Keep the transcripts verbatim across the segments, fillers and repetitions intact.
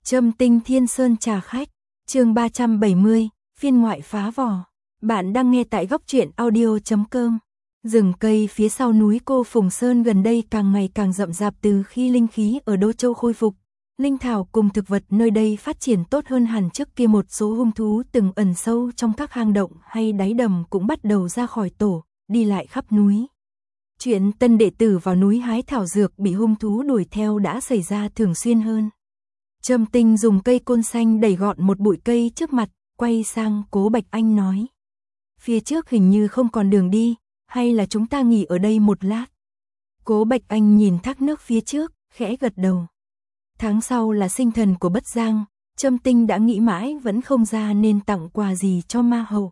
Trâm Tinh Thiên Sơn trà khách, chương ba trăm bảy mươi, phiên ngoại phá vỏ. Bạn đang nghe tại góc truyện audio chấm com. Rừng cây phía sau núi Cô Phùng Sơn gần đây càng ngày càng rậm rạp từ khi linh khí ở Đô Châu khôi phục. Linh thảo cùng thực vật nơi đây phát triển tốt hơn hẳn trước kia, một số hung thú từng ẩn sâu trong các hang động hay đáy đầm cũng bắt đầu ra khỏi tổ, đi lại khắp núi. Chuyện tân đệ tử vào núi hái thảo dược bị hung thú đuổi theo đã xảy ra thường xuyên hơn. Trâm Tinh dùng cây côn xanh đẩy gọn một bụi cây trước mặt, quay sang Cố Bạch Anh nói. Phía trước hình như không còn đường đi, hay là chúng ta nghỉ ở đây một lát? Cố Bạch Anh nhìn thác nước phía trước, khẽ gật đầu. Tháng sau là sinh thần của Bất Giang, Trâm Tinh đã nghĩ mãi vẫn không ra nên tặng quà gì cho ma hậu.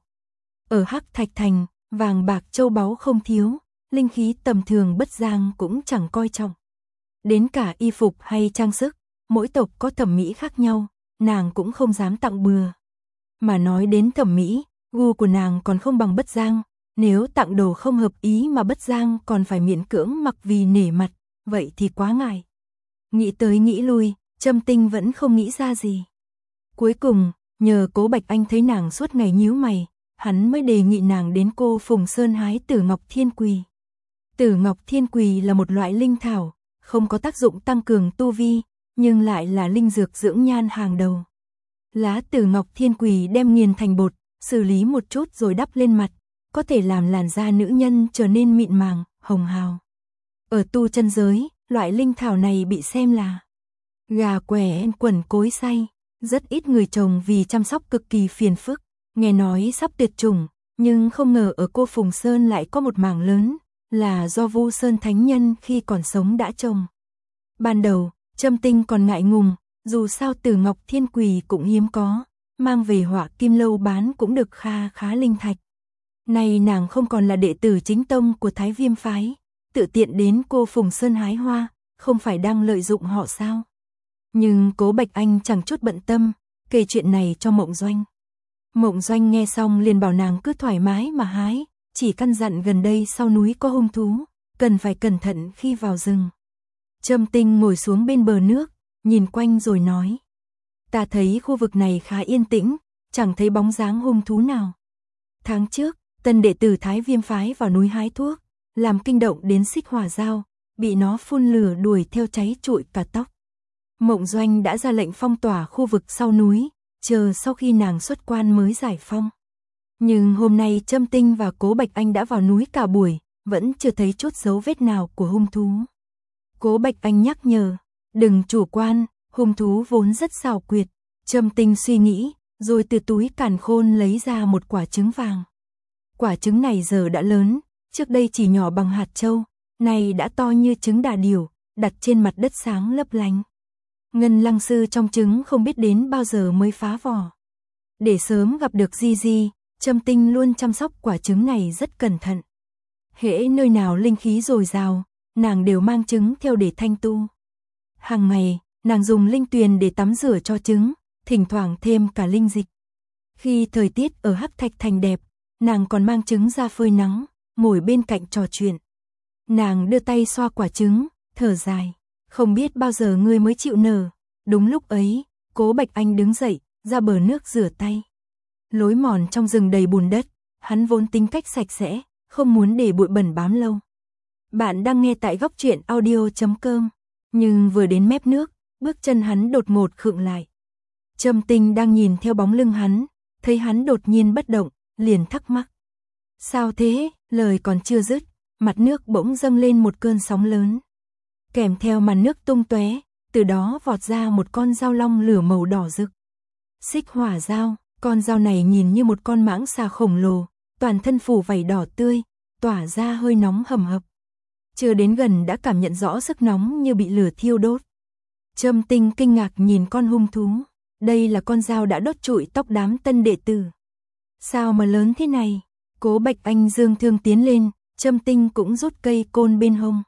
Ở Hắc Thạch Thành, vàng bạc châu báu không thiếu, linh khí tầm thường Bất Giang cũng chẳng coi trọng. Đến cả y phục hay trang sức, mỗi tộc có thẩm mỹ khác nhau, nàng cũng không dám tặng bừa. Mà nói đến thẩm mỹ, gu của nàng còn không bằng Bất Giang, nếu tặng đồ không hợp ý mà Bất Giang còn phải miễn cưỡng mặc vì nể mặt, vậy thì quá ngại. Nghĩ tới nghĩ lui, Trâm Tinh vẫn không nghĩ ra gì. Cuối cùng, nhờ Cố Bạch Anh thấy nàng suốt ngày nhíu mày, hắn mới đề nghị nàng đến Cô Phùng Sơn hái Tử Ngọc Thiên Quỳ. Tử Ngọc Thiên Quỳ là một loại linh thảo, không có tác dụng tăng cường tu vi, nhưng lại là linh dược dưỡng nhan hàng đầu. Lá Tử Ngọc Thiên Quỳ đem nghiền thành bột, xử lý một chút rồi đắp lên mặt, có thể làm làn da nữ nhân trở nên mịn màng, hồng hào. Ở tu chân giới, loại linh thảo này bị xem là gà quẻ quẩn cối xay, rất ít người trồng vì chăm sóc cực kỳ phiền phức, nghe nói sắp tuyệt chủng, nhưng không ngờ ở Cô Phùng Sơn lại có một mảng lớn, là do Vu Sơn Thánh Nhân khi còn sống đã trồng. Ban đầu, Trâm Tinh còn ngại ngùng, dù sao Tử Ngọc Thiên Quỳ cũng hiếm có, mang về Hỏa Kim Lâu bán cũng được kha khá linh thạch. Nay nàng không còn là đệ tử chính tông của Thái Viêm phái, tự tiện đến Cô Phùng Sơn hái hoa, không phải đang lợi dụng họ sao? Nhưng Cố Bạch Anh chẳng chút bận tâm, kể chuyện này cho Mộng Doanh. Mộng Doanh nghe xong liền bảo nàng cứ thoải mái mà hái, chỉ căn dặn gần đây sau núi có hung thú, cần phải cẩn thận khi vào rừng. Trâm Tinh ngồi xuống bên bờ nước, nhìn quanh rồi nói. Ta thấy khu vực này khá yên tĩnh, chẳng thấy bóng dáng hung thú nào. Tháng trước, tân đệ tử Thái Viêm phái vào núi hái thuốc, làm kinh động đến Xích Hỏa Dao, bị nó phun lửa đuổi theo cháy trụi cả tóc. Mộng Doanh đã ra lệnh phong tỏa khu vực sau núi, chờ sau khi nàng xuất quan mới giải phong. Nhưng hôm nay Trâm Tinh và Cố Bạch Anh đã vào núi cả buổi, vẫn chưa thấy chút dấu vết nào của hung thú. Cố Bạch Anh nhắc nhở, đừng chủ quan, hung thú vốn rất xảo quyệt. Trâm Tinh suy nghĩ, rồi từ túi càn khôn lấy ra một quả trứng vàng. Quả trứng này giờ đã lớn, trước đây chỉ nhỏ bằng hạt châu, nay đã to như trứng đà điểu, đặt trên mặt đất sáng lấp lánh. Ngân Lăng Sư trong trứng không biết đến bao giờ mới phá vỏ. Để sớm gặp được Di Di, Trâm Tinh luôn chăm sóc quả trứng này rất cẩn thận. Hễ nơi nào linh khí dồi dào, nàng đều mang trứng theo để thanh tu. Hàng ngày, nàng dùng linh tuyền để tắm rửa cho trứng, thỉnh thoảng thêm cả linh dịch. Khi thời tiết ở Hắc Thạch Thành đẹp, nàng còn mang trứng ra phơi nắng, ngồi bên cạnh trò chuyện. Nàng đưa tay xoa quả trứng, thở dài, không biết bao giờ ngươi mới chịu nở. Đúng lúc ấy, Cố Bạch Anh đứng dậy, ra bờ nước rửa tay. Lối mòn trong rừng đầy bùn đất, hắn vốn tính cách sạch sẽ, không muốn để bụi bẩn bám lâu. Bạn đang nghe tại góc truyện audio chấm com, nhưng vừa đến mép nước, bước chân hắn đột ngột khựng lại. Trâm Tinh đang nhìn theo bóng lưng hắn, thấy hắn đột nhiên bất động, liền thắc mắc. Sao thế? Lời còn chưa dứt, mặt nước bỗng dâng lên một cơn sóng lớn. Kèm theo màn nước tung tóe, từ đó vọt ra một con dao long lửa màu đỏ rực. Xích Hỏa Dao, con dao này nhìn như một con mãng xà khổng lồ, toàn thân phủ vảy đỏ tươi, tỏa ra hơi nóng hầm hập. Chưa đến gần đã cảm nhận rõ sức nóng như bị lửa thiêu đốt. Trâm Tinh kinh ngạc nhìn con hung thú, đây là con dao đã đốt trụi tóc đám tân đệ tử. Sao mà lớn thế này? Cố Bạch Anh dương thương tiến lên, Trâm Tinh cũng rút cây côn bên hông.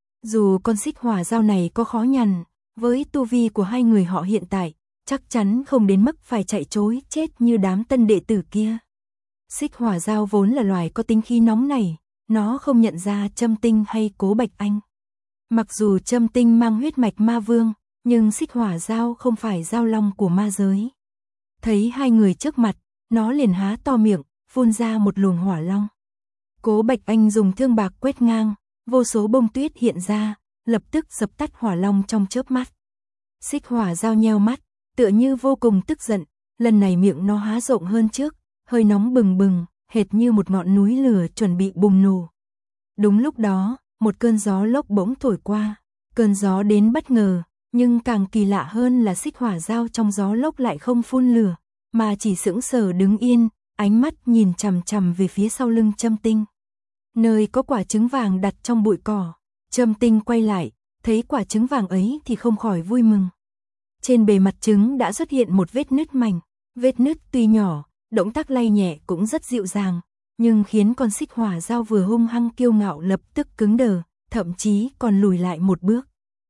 Dù con Xích Hỏa Dao này có khó nhằn, với tu vi của hai người họ hiện tại, chắc chắn không đến mức phải chạy trối chết như đám tân đệ tử kia. Xích Hỏa Dao vốn là loài có tính khí nóng nảy, nó không nhận ra Trâm Tinh hay Cố Bạch Anh. Mặc dù Trâm Tinh mang huyết mạch ma vương, nhưng xích hỏa dao không phải dao long của ma giới. Thấy hai người trước mặt, nó liền há to miệng, phun ra một luồng hỏa long. Cố Bạch Anh dùng thương bạc quét ngang, vô số bông tuyết hiện ra, lập tức dập tắt hỏa long trong chớp mắt. Xích hỏa dao nheo mắt, tựa như vô cùng tức giận, lần này miệng nó há rộng hơn trước, hơi nóng bừng bừng, hệt như một ngọn núi lửa chuẩn bị bùng nổ. Đúng lúc đó, một cơn gió lốc bỗng thổi qua, cơn gió đến bất ngờ, nhưng càng kỳ lạ hơn là xích hỏa dao trong gió lốc lại không phun lửa, mà chỉ sững sờ đứng yên, ánh mắt nhìn chằm chằm về phía sau lưng Trâm Tinh. Nơi có quả trứng vàng đặt trong bụi cỏ, Trâm Tinh quay lại, thấy quả trứng vàng ấy thì không khỏi vui mừng. Trên bề mặt trứng đã xuất hiện một vết nứt mảnh, vết nứt tuy nhỏ, động tác lay nhẹ cũng rất dịu dàng, nhưng khiến con xích hỏa dao vừa hung hăng kiêu ngạo lập tức cứng đờ, thậm chí còn lùi lại một bước.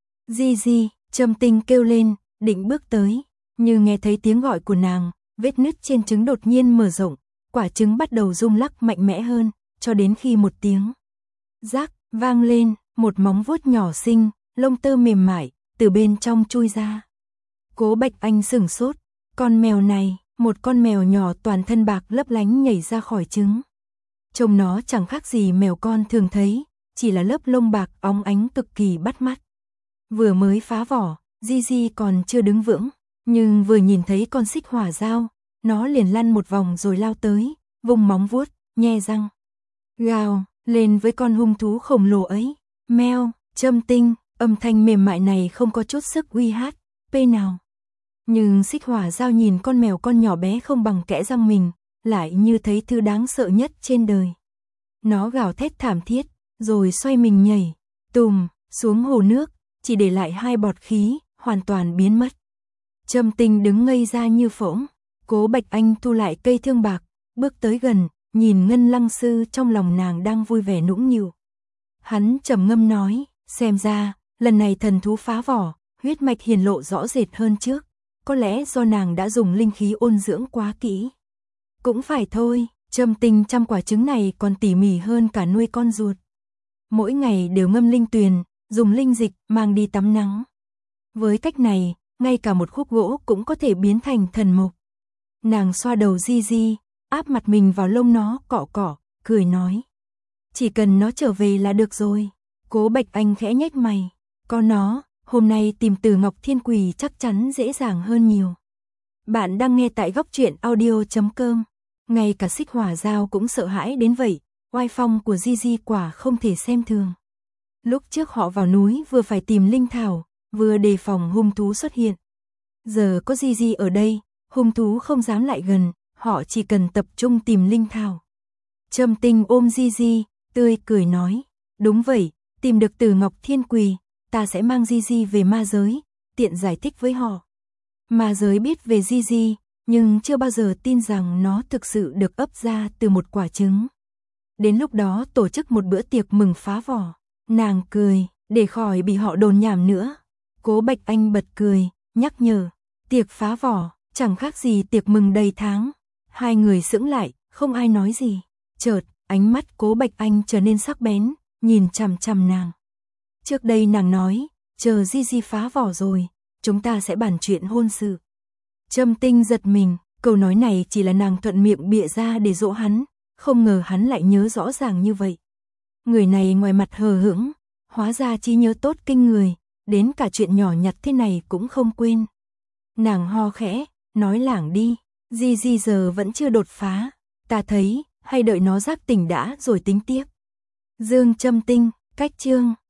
Di Di, Trâm Tinh kêu lên, định bước tới, như nghe thấy tiếng gọi của nàng, vết nứt trên trứng đột nhiên mở rộng, quả trứng bắt đầu rung lắc mạnh mẽ hơn, cho đến khi một tiếng rác vang lên, một móng vuốt nhỏ xinh, lông tơ mềm mại, từ bên trong chui ra. Cố Bạch Anh sửng sốt, con mèo này, một con mèo nhỏ toàn thân bạc lấp lánh nhảy ra khỏi trứng. Trông nó chẳng khác gì mèo con thường thấy, chỉ là lớp lông bạc óng ánh cực kỳ bắt mắt. Vừa mới phá vỏ, Di Di còn chưa đứng vững, nhưng vừa nhìn thấy con xích hỏa dao, nó liền lăn một vòng rồi lao tới, vùng móng vuốt, nhe răng, gào lên với con hung thú khổng lồ ấy. Meo, Trâm Tinh, âm thanh mềm mại này không có chút sức uy hát, pê nào. Nhưng xích hỏa dao nhìn con mèo con nhỏ bé không bằng kẽ răng mình, lại như thấy thứ đáng sợ nhất trên đời. Nó gào thét thảm thiết, rồi xoay mình nhảy, tùm, xuống hồ nước, chỉ để lại hai bọt khí, hoàn toàn biến mất. Trâm Tinh đứng ngây ra như phỗng, Cố Bạch Anh thu lại cây thương bạc, bước tới gần, nhìn Ngân Lăng Sư trong lòng nàng đang vui vẻ nũng nịu. Hắn trầm ngâm nói, xem ra, lần này thần thú phá vỏ, huyết mạch hiển lộ rõ rệt hơn trước, có lẽ do nàng đã dùng linh khí ôn dưỡng quá kỹ. Cũng phải thôi, Trâm Tinh chăm quả trứng này còn tỉ mỉ hơn cả nuôi con ruột. Mỗi ngày đều ngâm linh tuyền, dùng linh dịch mang đi tắm nắng. Với cách này, ngay cả một khúc gỗ cũng có thể biến thành thần mộc. Nàng xoa đầu Di Di, áp mặt mình vào lông nó cọ cọ, cười nói. Chỉ cần nó trở về là được rồi. Cố Bạch Anh khẽ nhếch mày. Con nó, hôm nay tìm từ Ngọc Thiên Quỳ chắc chắn dễ dàng hơn nhiều. Bạn đang nghe tại góc truyện audio chấm com. Ngay cả xích hỏa dao cũng sợ hãi đến vậy, oai phong của Di Di quả không thể xem thường. Lúc trước họ vào núi vừa phải tìm linh thảo, vừa đề phòng hung thú xuất hiện. Giờ có Di Di ở đây, hung thú không dám lại gần, họ chỉ cần tập trung tìm linh thảo. Trâm Tinh ôm Di Di, tươi cười nói, đúng vậy, tìm được từ Ngọc Thiên Quỳ, ta sẽ mang Di Di về ma giới, tiện giải thích với họ. Ma giới biết về Di Di, nhưng chưa bao giờ tin rằng nó thực sự được ấp ra từ một quả trứng. Đến lúc đó tổ chức một bữa tiệc mừng phá vỏ. Nàng cười, để khỏi bị họ đồn nhảm nữa. Cố Bạch Anh bật cười, nhắc nhở, tiệc phá vỏ, chẳng khác gì tiệc mừng đầy tháng. Hai người sững lại, không ai nói gì. Chợt, ánh mắt Cố Bạch Anh trở nên sắc bén, nhìn chằm chằm nàng. Trước đây nàng nói, chờ Di Di phá vỏ rồi, chúng ta sẽ bàn chuyện hôn sự. Trâm Tinh giật mình, câu nói này chỉ là nàng thuận miệng bịa ra để dỗ hắn, không ngờ hắn lại nhớ rõ ràng như vậy. Người này ngoài mặt hờ hững, hóa ra trí nhớ tốt kinh người, đến cả chuyện nhỏ nhặt thế này cũng không quên. Nàng ho khẽ, nói lảng đi, Di Di giờ vẫn chưa đột phá, ta thấy, hay đợi nó giác tỉnh đã rồi tính tiếp. Dương Trâm Tinh, cách chương